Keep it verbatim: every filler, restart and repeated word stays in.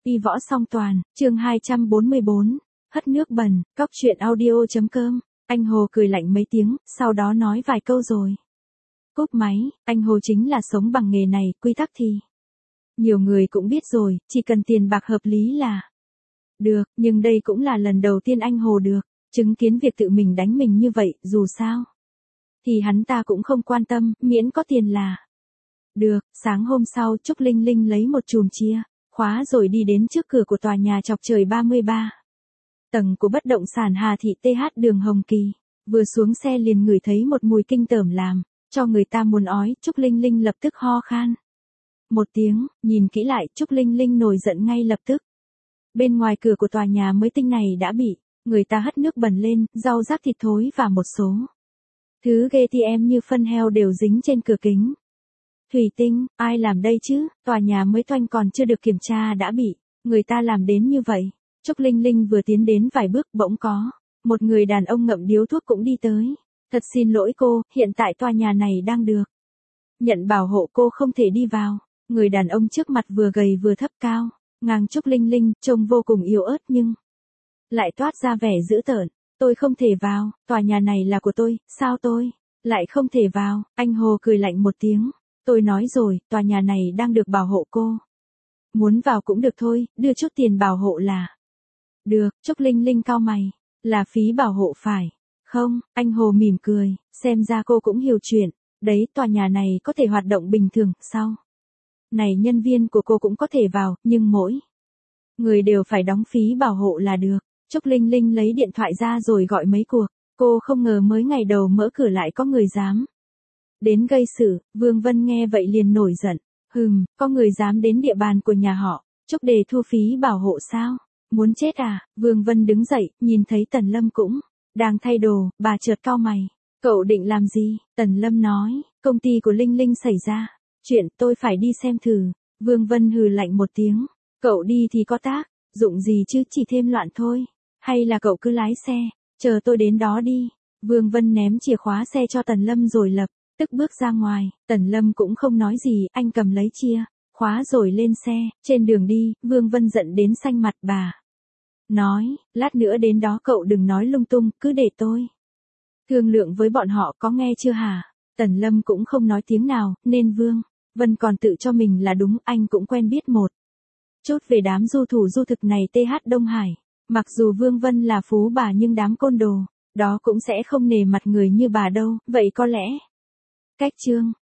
Y võ song toàn, chương hai trăm bốn mươi bốn, hất nước bẩn, cóc truyện audio.com, anh Hồ cười lạnh mấy tiếng, sau đó nói vài câu rồi. Cúp máy, anh Hồ chính là sống bằng nghề này, quy tắc thì. Nhiều người cũng biết rồi, chỉ cần tiền bạc hợp lý là. Được, nhưng đây cũng là lần đầu tiên anh Hồ được, chứng kiến việc tự mình đánh mình như vậy, dù sao. Thì hắn ta cũng không quan tâm, miễn có tiền là. Được, sáng hôm sau Trúc Linh Linh lấy một chùm chia, khóa rồi đi đến trước cửa của tòa nhà chọc trời ba mươi ba. Tầng của bất động sản Hà Thị tê hát đường Hồng Kỳ, vừa xuống xe liền ngửi thấy một mùi kinh tởm làm, cho người ta muốn ói, Trúc Linh Linh lập tức ho khan. Một tiếng, nhìn kỹ lại, Trúc Linh Linh nổi giận ngay lập tức. Bên ngoài cửa của tòa nhà mới tinh này đã bị, người ta hất nước bẩn lên, rau rác thịt thối và một số. Thứ ghê tởm như phân heo đều dính trên cửa kính. Thủy tinh, ai làm đây chứ, tòa nhà mới toanh còn chưa được kiểm tra đã bị, người ta làm đến như vậy. Trúc Linh Linh vừa tiến đến vài bước bỗng có, một người đàn ông ngậm điếu thuốc cũng đi tới. Thật xin lỗi cô, hiện tại tòa nhà này đang được. Nhận bảo hộ cô không thể đi vào. Người đàn ông trước mặt vừa gầy vừa thấp cao, ngang Trúc Linh Linh, trông vô cùng yếu ớt nhưng lại toát ra vẻ dữ tợn. Tôi không thể vào, tòa nhà này là của tôi, sao tôi lại không thể vào? Anh Hồ cười lạnh một tiếng. Tôi nói rồi, tòa nhà này đang được bảo hộ cô. Muốn vào cũng được thôi, đưa chút tiền bảo hộ là. Được, Trúc Linh Linh cau mày. Là phí bảo hộ phải. Không, anh Hồ mỉm cười, xem ra cô cũng hiểu chuyện. Đấy, tòa nhà này có thể hoạt động bình thường, sao? Này nhân viên của cô cũng có thể vào, nhưng mỗi người đều phải đóng phí bảo hộ là được. Trúc Linh Linh lấy điện thoại ra rồi gọi mấy cuộc. Cô không ngờ mới ngày đầu mở cửa lại có người dám đến gây sự. Vương Vân nghe vậy liền nổi giận. Hừm, có người dám đến địa bàn của nhà họ Trúc để thu phí bảo hộ sao? Muốn chết à? Vương Vân đứng dậy, nhìn thấy Tần Lâm cũng đang thay đồ, bà chợt cau mày. Cậu định làm gì? Tần Lâm nói, công ty của Linh Linh xảy ra chuyện, tôi phải đi xem thử. Vương Vân hừ lạnh một tiếng. Cậu đi thì có tác dụng gì chứ, chỉ thêm loạn thôi. Hay là cậu cứ lái xe, chờ tôi đến đó đi. Vương Vân ném chìa khóa xe cho Tần Lâm rồi lập tức bước ra ngoài. Tần Lâm cũng không nói gì, anh cầm lấy chìa khóa rồi lên xe. Trên đường đi, Vương Vân giận đến xanh mặt. Bà nói, lát nữa đến đó cậu đừng nói lung tung, cứ để tôi thương lượng với bọn họ, có nghe chưa hả? Tần Lâm cũng không nói tiếng nào, nên Vương Vân còn tự cho mình là đúng. Anh cũng quen biết một chút về đám du thủ du thực này tê hát Đông Hải. Mặc dù Vương Vân là phú bà nhưng đám côn đồ đó cũng sẽ không nề mặt người như bà đâu. Vậy có lẽ cách chương